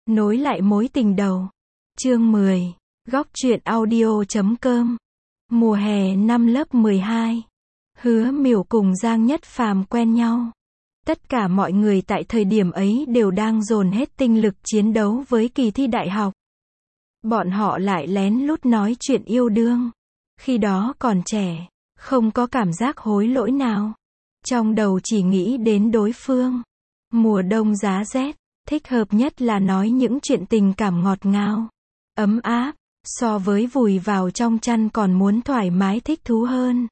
Nối lại mối tình đầu. Chương 10. Góc truyện audio.com. Mùa hè năm lớp 12. Hứa Miểu cùng Giang Nhất Phàm quen nhau. Tất cả mọi người tại thời điểm ấy đều đang dồn hết tinh lực chiến đấu với kỳ thi đại học. Bọn họ lại lén lút nói chuyện yêu đương. Khi đó còn trẻ, không có cảm giác hối lỗi nào. Trong đầu chỉ nghĩ đến đối phương. Mùa đông giá rét, thích hợp nhất là nói những chuyện tình cảm ngọt ngào, ấm áp, so với vùi vào trong chăn còn muốn thoải mái thích thú hơn.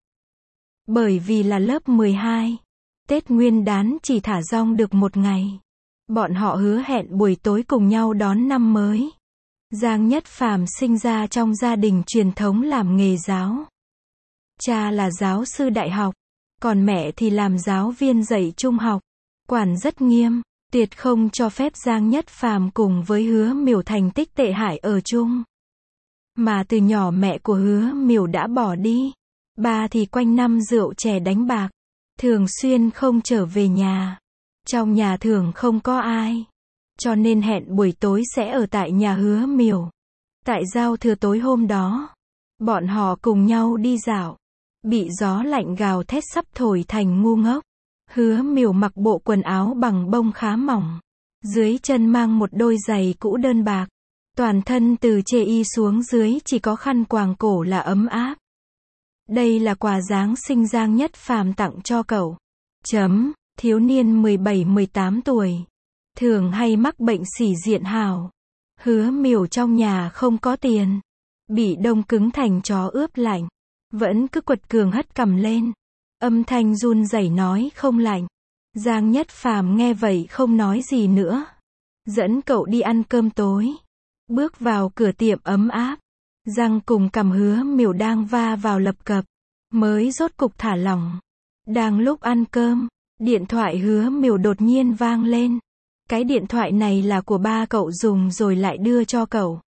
Bởi vì là lớp 12, Tết Nguyên đán chỉ thả rong được một ngày. Bọn họ hứa hẹn buổi tối cùng nhau đón năm mới. Giang Nhất Phàm sinh ra trong gia đình truyền thống làm nghề giáo. Cha là giáo sư đại học, còn mẹ thì làm giáo viên dạy trung học. Quản rất nghiêm, tuyệt không cho phép Giang Nhất Phàm cùng với Hứa Miểu thành tích tệ hại ở chung. Mà từ nhỏ mẹ của Hứa Miểu đã bỏ đi. Ba thì quanh năm rượu chè đánh bạc, thường xuyên không trở về nhà. Trong nhà thường không có ai, cho nên hẹn buổi tối sẽ ở tại nhà Hứa Miểu. Tại giao thừa tối hôm đó, bọn họ cùng nhau đi dạo. Bị gió lạnh gào thét sắp thổi thành ngu ngốc. Hứa Miểu mặc bộ quần áo bằng bông khá mỏng, dưới chân mang một đôi giày cũ đơn bạc. Toàn thân từ chê y xuống dưới chỉ có khăn quàng cổ là ấm áp. Đây là quà Giáng sinh Giang Nhất Phàm tặng cho cậu. Thiếu niên 17-18 tuổi, thường hay mắc bệnh xỉ diện hào. Hứa Miểu trong nhà không có tiền, bị đông cứng thành chó ướp lạnh, vẫn cứ quật cường hất cằm lên, âm thanh run rẩy nói không lạnh. Giang Nhất Phàm nghe vậy không nói gì nữa, dẫn cậu đi ăn cơm tối. Bước vào cửa tiệm ấm áp, răng cùng cằm Hứa Miểu đang va vào lập cập, mới rốt cục thả lỏng. Đang lúc ăn cơm, điện thoại Hứa Miểu đột nhiên vang lên. Cái điện thoại này là của ba cậu dùng rồi lại đưa cho cậu.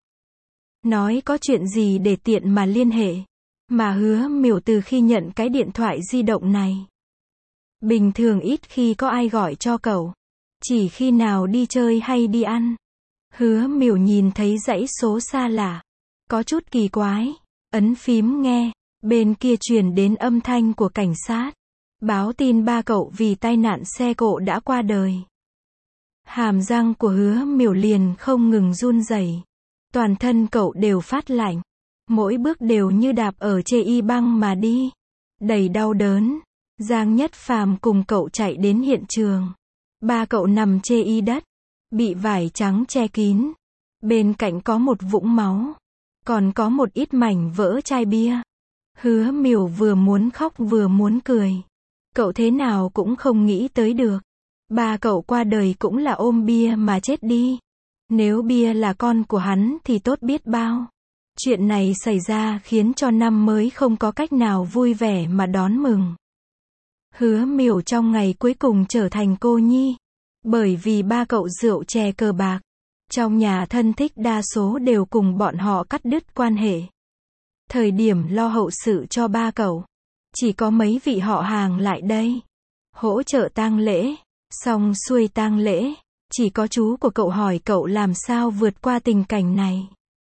Nói có chuyện gì để tiện mà liên hệ. Mà Hứa Miểu từ khi nhận cái điện thoại di động này, bình thường ít khi có ai gọi cho cậu. Chỉ khi nào đi chơi hay đi ăn. Hứa Miểu nhìn thấy dãy số xa lạ, có chút kỳ quái, ấn phím nghe, bên kia truyền đến âm thanh của cảnh sát, báo tin ba cậu vì tai nạn xe cộ đã qua đời. Hàm răng của Hứa Miểu liền không ngừng run rẩy, toàn thân cậu đều phát lạnh, mỗi bước đều như đạp ở chê y băng mà đi, đầy đau đớn. Giang Nhất Phàm cùng cậu chạy đến hiện trường. Ba cậu nằm chê y đất, bị vải trắng che kín. Bên cạnh có một vũng máu, còn có một ít mảnh vỡ chai bia. Hứa Miểu vừa muốn khóc vừa muốn cười. Cậu thế nào cũng không nghĩ tới được, ba cậu qua đời cũng là ôm bia mà chết đi. Nếu bia là con của hắn thì tốt biết bao. Chuyện này xảy ra khiến cho năm mới không có cách nào vui vẻ mà đón mừng. Hứa Miểu trong ngày cuối cùng trở thành cô nhi. Bởi vì ba cậu rượu chè cờ bạc, trong nhà thân thích đa số đều cùng bọn họ cắt đứt quan hệ. Thời điểm lo hậu sự cho ba cậu, chỉ có mấy vị họ hàng lại đây hỗ trợ tang lễ. Xong xuôi tang lễ, chỉ có chú của cậu hỏi cậu làm sao vượt qua tình cảnh này.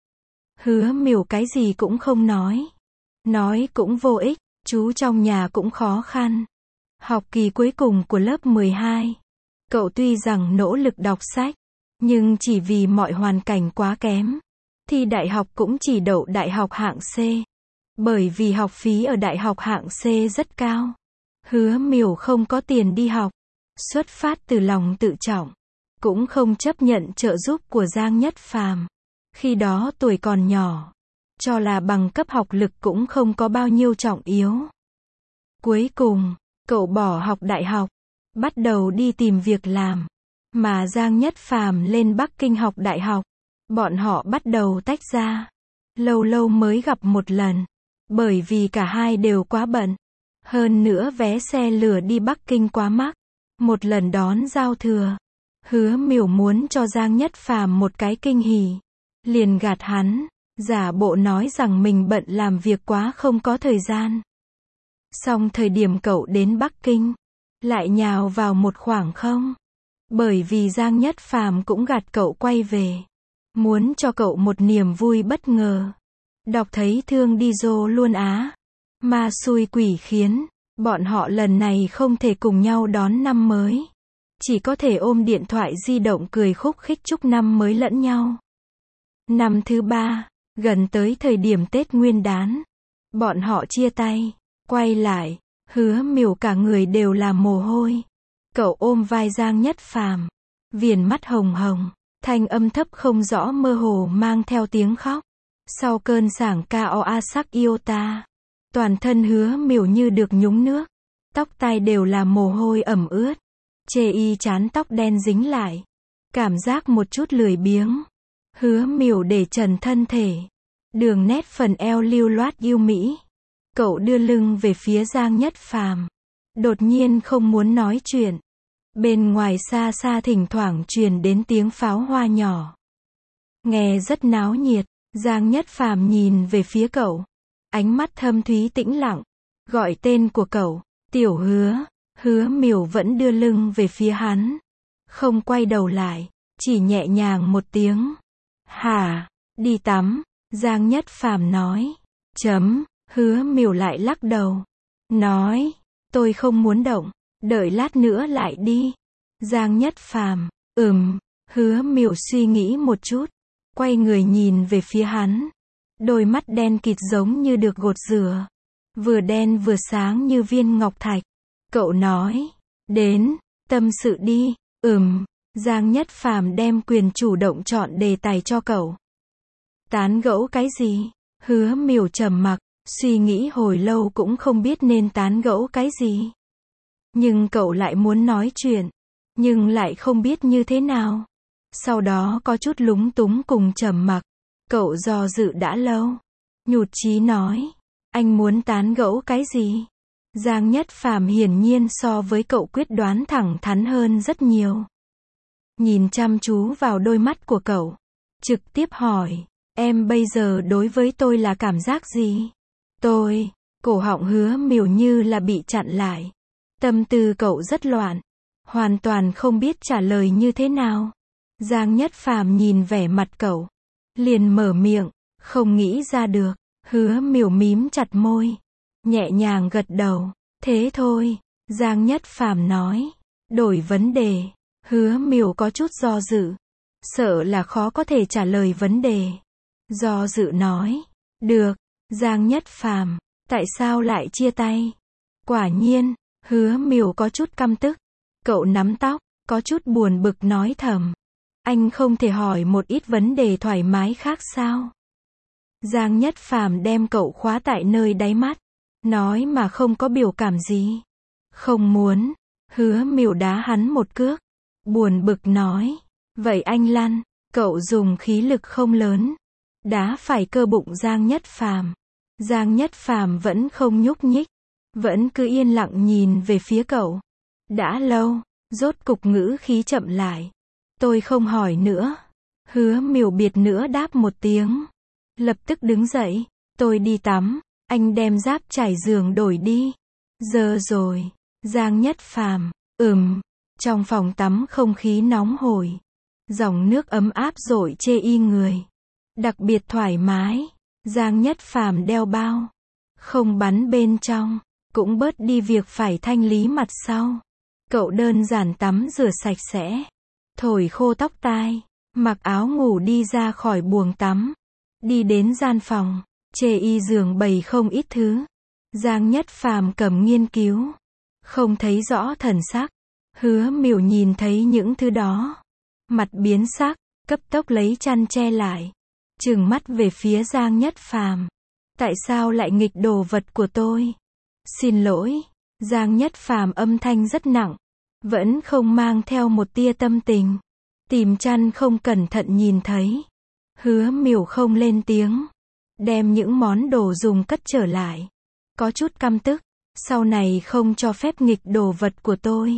Hứa Miểu cái gì cũng không nói cũng vô ích, chú trong nhà cũng khó khăn. Học kỳ cuối cùng của lớp 12, cậu tuy rằng nỗ lực đọc sách, nhưng chỉ vì mọi hoàn cảnh quá kém, thi đại học cũng chỉ đậu đại học hạng C. Bởi vì học phí ở đại học hạng C rất cao, Hứa Miểu không có tiền đi học. Xuất phát từ lòng tự trọng, cũng không chấp nhận trợ giúp của Giang Nhất Phàm. Khi đó tuổi còn nhỏ, cho là bằng cấp học lực cũng không có bao nhiêu trọng yếu. Cuối cùng, cậu bỏ học đại học, bắt đầu đi tìm việc làm. Mà Giang Nhất Phàm lên Bắc Kinh học đại học. Bọn họ bắt đầu tách ra. Lâu lâu mới gặp một lần. Bởi vì cả hai đều quá bận. Hơn nữa vé xe lửa đi Bắc Kinh quá mắc. Một lần đón giao thừa, Hứa Miểu muốn cho Giang Nhất Phàm một cái kinh hỉ. Liền gạt hắn, giả bộ nói rằng mình bận làm việc quá không có thời gian. Xong thời điểm cậu đến Bắc Kinh, lại nhào vào một khoảng không. Bởi vì Giang Nhất Phàm cũng gạt cậu quay về. Muốn cho cậu một niềm vui bất ngờ. Đọc thấy thương đi dô luôn á. Ma xui quỷ khiến. Bọn họ lần này không thể cùng nhau đón năm mới. Chỉ có thể ôm điện thoại di động cười khúc khích chúc năm mới lẫn nhau. Năm thứ 3, gần tới thời điểm Tết Nguyên đán. Bọn họ chia tay, quay lại, Hứa Miểu cả người đều là mồ hôi. Cậu ôm vai Giang Nhất Phàm, viền mắt hồng hồng, thanh âm thấp không rõ mơ hồ mang theo tiếng khóc. Sau cơn sảng KOA sắc yêu ta, toàn thân Hứa Miểu như được nhúng nước, tóc tai đều là mồ hôi ẩm ướt. Chê y chán tóc đen dính lại, cảm giác một chút lười biếng. Hứa Miểu để trần thân thể, đường nét phần eo lưu loát yêu mỹ. Cậu đưa lưng về phía Giang Nhất Phàm, đột nhiên không muốn nói chuyện. Bên ngoài xa xa thỉnh thoảng truyền đến tiếng pháo hoa nhỏ, nghe rất náo nhiệt. Giang Nhất Phàm nhìn về phía cậu, ánh mắt thâm thúy tĩnh lặng, gọi tên của cậu, Tiểu Hứa. Hứa Miểu vẫn đưa lưng về phía hắn, không quay đầu lại, chỉ nhẹ nhàng một tiếng. Hả, đi tắm, Giang Nhất Phàm nói. Hứa Miểu lại lắc đầu, nói, tôi không muốn động, đợi lát nữa lại đi. Giang Nhất Phàm, Hứa Miểu suy nghĩ một chút, quay người nhìn về phía hắn. Đôi mắt đen kịt giống như được gột rửa, vừa đen vừa sáng như viên ngọc thạch. Cậu nói, đến, tâm sự đi. Giang Nhất Phàm đem quyền chủ động chọn đề tài cho cậu. Tán gẫu cái gì? Hứa Miểu trầm mặc, suy nghĩ hồi lâu cũng không biết nên tán gẫu cái gì. Nhưng cậu lại muốn nói chuyện, nhưng lại không biết như thế nào. Sau đó có chút lúng túng cùng trầm mặc. Cậu do dự đã lâu, nhụt chí nói, anh muốn tán gẫu cái gì? Giang Nhất Phàm hiển nhiên so với cậu quyết đoán thẳng thắn hơn rất nhiều. Nhìn chăm chú vào đôi mắt của cậu, trực tiếp hỏi, em bây giờ đối với tôi là cảm giác gì? Cổ họng Hứa Miểu như là bị chặn lại. Tâm tư cậu rất loạn, hoàn toàn không biết trả lời như thế nào. Giang Nhất Phàm nhìn vẻ mặt cậu, liền mở miệng, không nghĩ ra được. Hứa Miểu mím chặt môi, nhẹ nhàng gật đầu, thế thôi. Giang Nhất Phàm nói, đổi vấn đề. Hứa Miểu có chút do dự, sợ là khó có thể trả lời vấn đề. Do dự nói, được. Giang Nhất Phàm, tại sao lại chia tay? Quả nhiên, Hứa Miểu có chút căm tức. Cậu nắm tóc, có chút buồn bực nói thầm, anh không thể hỏi một ít vấn đề thoải mái khác sao? Giang Nhất Phàm đem cậu khóa tại nơi đáy mắt, nói mà không có biểu cảm gì. Không muốn. Hứa Miểu đá hắn một cước, buồn bực nói, vậy anh lăn. Cậu dùng khí lực không lớn, đá phải cơ bụng Giang Nhất Phàm. Giang Nhất Phàm vẫn không nhúc nhích, vẫn cứ yên lặng nhìn về phía cậu. Đã lâu, rốt cục ngữ khí chậm lại. Tôi không hỏi nữa. Hứa Miểu biệt nữa đáp một tiếng, lập tức đứng dậy. Tôi đi tắm, anh đem giáp trải giường đổi đi. Giờ rồi. Giang Nhất Phàm, Trong phòng tắm không khí nóng hổi, dòng nước ấm áp rội chê y người, đặc biệt thoải mái. Giang Nhất Phàm đeo bao, không bắn bên trong, cũng bớt đi việc phải thanh lý mặt sau. Cậu đơn giản tắm rửa sạch sẽ, thổi khô tóc tai, mặc áo ngủ đi ra khỏi buồng tắm, đi đến gian phòng, chê y giường bày không ít thứ. Giang Nhất Phàm cầm nghiên cứu, không thấy rõ thần sắc. Hứa Miểu nhìn thấy những thứ đó, mặt biến sắc, cấp tốc lấy chăn che lại, trừng mắt về phía Giang Nhất Phàm. Tại sao lại nghịch đồ vật của tôi? Xin lỗi. Giang Nhất Phàm âm thanh rất nặng, vẫn không mang theo một tia tâm tình. Tìm chăn không cẩn thận nhìn thấy. Hứa Miểu không lên tiếng, đem những món đồ dùng cất trở lại. Có chút căm tức, sau này không cho phép nghịch đồ vật của tôi.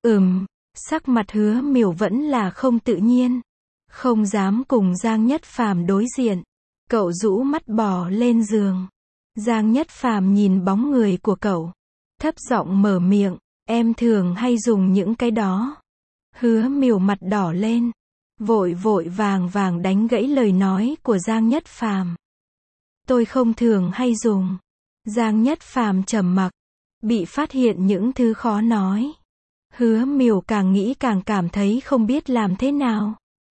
Sắc mặt Hứa Miểu vẫn là không tự nhiên, không dám cùng Giang Nhất Phàm đối diện. Cậu rũ mắt bò lên giường. Giang Nhất Phàm nhìn bóng người của cậu, thấp giọng mở miệng, em thường hay dùng những cái đó. Hứa Miểu mặt đỏ lên, vội vội vàng vàng đánh gãy lời nói của Giang Nhất Phàm. Tôi không thường hay dùng. Giang Nhất Phàm trầm mặc, bị phát hiện những thứ khó nói. Hứa Miểu càng nghĩ càng cảm thấy không biết làm thế nào.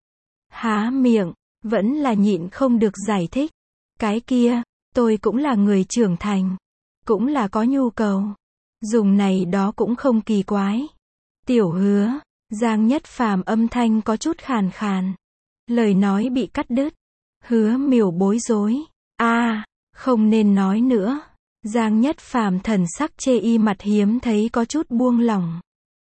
Há miệng, vẫn là nhịn không được giải thích. Cái kia, tôi cũng là người trưởng thành, cũng là có nhu cầu. Dùng này đó cũng không kỳ quái. Tiểu Hứa, Giang Nhất Phàm âm thanh có chút khàn khàn. Lời nói bị cắt đứt. Hứa Miểu bối rối. Không nên nói nữa. Giang Nhất Phàm thần sắc chê y mặt hiếm thấy có chút buông lỏng.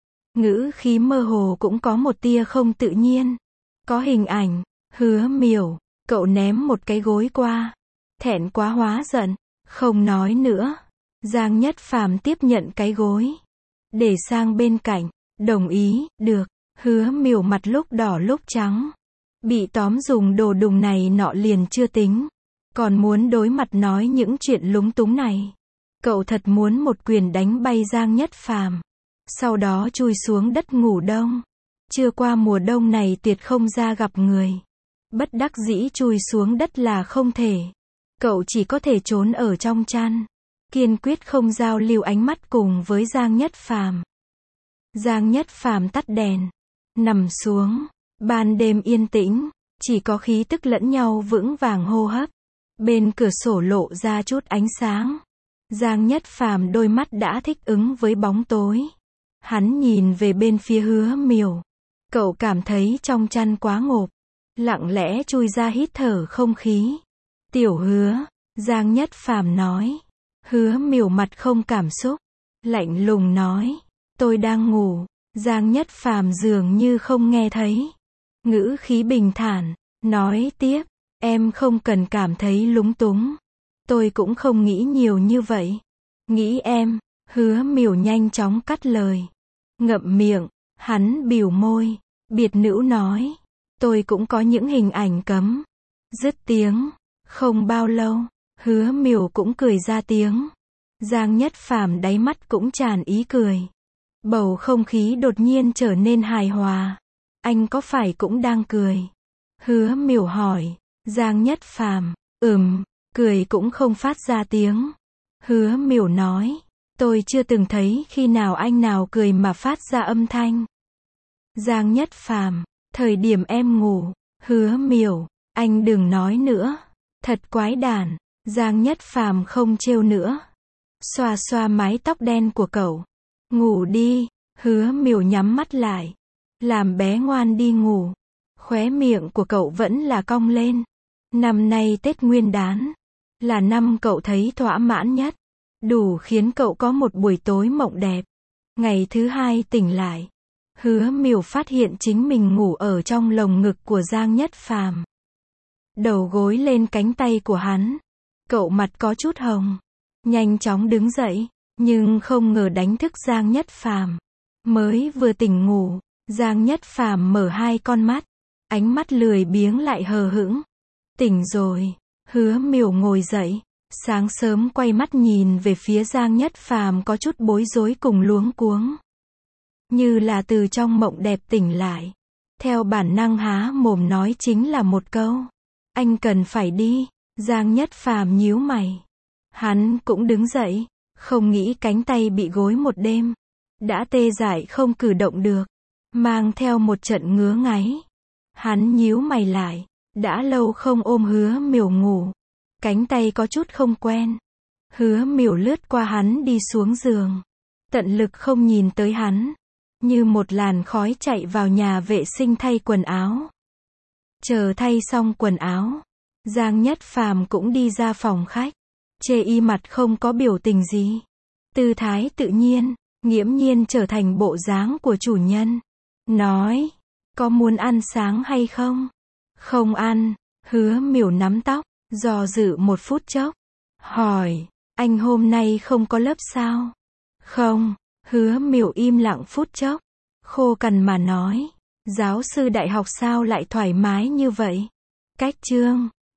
Ngữ khí mơ hồ cũng có một tia không tự nhiên. Có hình ảnh. Hứa Miểu, cậu ném một cái gối qua. Thẹn quá hóa giận. Không nói nữa. Giang Nhất Phàm tiếp nhận cái gối, để sang bên cạnh. Đồng ý, được. Hứa Miểu mặt lúc đỏ lúc trắng. Bị tóm dùng đồ đùng này nọ liền chưa tính. Còn muốn đối mặt nói những chuyện lúng túng này. Cậu thật muốn một quyền đánh bay Giang Nhất Phàm. Sau đó chui xuống đất ngủ đông. Chưa qua mùa đông này tuyệt không ra gặp người. Bất đắc dĩ chui xuống đất là không thể. Cậu chỉ có thể trốn ở trong chăn. Kiên quyết không giao lưu ánh mắt cùng với Giang Nhất Phàm. Giang Nhất Phàm tắt đèn, nằm xuống. Ban đêm yên tĩnh, chỉ có khí tức lẫn nhau vững vàng hô hấp. Bên cửa sổ lộ ra chút ánh sáng. Giang Nhất Phàm đôi mắt đã thích ứng với bóng tối. Hắn nhìn về bên phía Hứa Miểu. Cậu cảm thấy trong chăn quá ngộp. Lặng lẽ chui ra hít thở không khí. Tiểu Hứa, Giang Nhất Phàm nói. Hứa Miểu mặt không cảm xúc, lạnh lùng nói. Tôi đang ngủ. Giang Nhất Phàm dường như không nghe thấy. Ngữ khí bình thản, nói tiếp. Em không cần cảm thấy lúng túng. Tôi cũng không nghĩ nhiều như vậy. Nghĩ em. Hứa Miểu nhanh chóng cắt lời. Ngậm miệng, hắn bỉu môi. Biệt nữ nói. Tôi cũng có những hình ảnh cấm. Dứt tiếng. Không bao lâu, Hứa Miểu cũng cười ra tiếng. Giang Nhất Phàm đáy mắt cũng tràn ý cười. Bầu không khí đột nhiên trở nên hài hòa. Anh có phải cũng đang cười? Hứa Miểu hỏi. Giang Nhất Phàm, cười cũng không phát ra tiếng. Hứa Miểu nói. Tôi chưa từng thấy khi nào anh nào cười mà phát ra âm thanh. Giang Nhất Phàm, thời điểm em ngủ. Hứa Miểu, anh đừng nói nữa. Thật quái đản. Giang Nhất Phàm không trêu nữa. Xoa xoa mái tóc đen của cậu. Ngủ đi. Hứa Miểu nhắm mắt lại. Làm bé ngoan đi ngủ. Khóe miệng của cậu vẫn là cong lên. Năm nay Tết Nguyên Đán là năm cậu thấy thỏa mãn nhất. Đủ khiến cậu có một buổi tối mộng đẹp. Ngày thứ hai tỉnh lại. Hứa Miểu phát hiện chính mình ngủ ở trong lồng ngực của Giang Nhất Phàm. Đầu gối lên cánh tay của hắn. Cậu mặt có chút hồng. Nhanh chóng đứng dậy. Nhưng không ngờ đánh thức Giang Nhất Phàm. Mới vừa tỉnh ngủ. Giang Nhất Phàm mở hai con mắt. Ánh mắt lười biếng lại hờ hững. Tỉnh rồi. Hứa Miểu ngồi dậy. Sáng sớm quay mắt nhìn về phía Giang Nhất Phàm có chút bối rối cùng luống cuống. Như là từ trong mộng đẹp tỉnh lại. Theo bản năng há mồm nói chính là một câu. Anh cần phải đi. Giang Nhất Phàm nhíu mày. Hắn cũng đứng dậy. Không nghĩ cánh tay bị gối một đêm. Đã tê dại không cử động được. Mang theo một trận ngứa ngáy. Hắn nhíu mày lại. Đã lâu không ôm Hứa Miểu ngủ. Cánh tay có chút không quen. Hứa Miểu lướt qua hắn đi xuống giường. Tận lực không nhìn tới hắn. Như một làn khói chạy vào nhà vệ sinh thay quần áo. Chờ thay xong quần áo. Giang Nhất Phàm cũng đi ra phòng khách. Chê y mặt không có biểu tình gì. Tư thái tự nhiên, nghiễm nhiên trở thành bộ dáng của chủ nhân. Nói, có muốn ăn sáng hay không? Không ăn. Hứa Miểu nắm tóc, do dự một phút chốc. Hỏi, anh hôm nay không có lớp sao? Không. Hứa Miểu im lặng phút chốc. Khô cằn mà nói. Giáo sư đại học sao lại thoải mái như vậy? Cách chương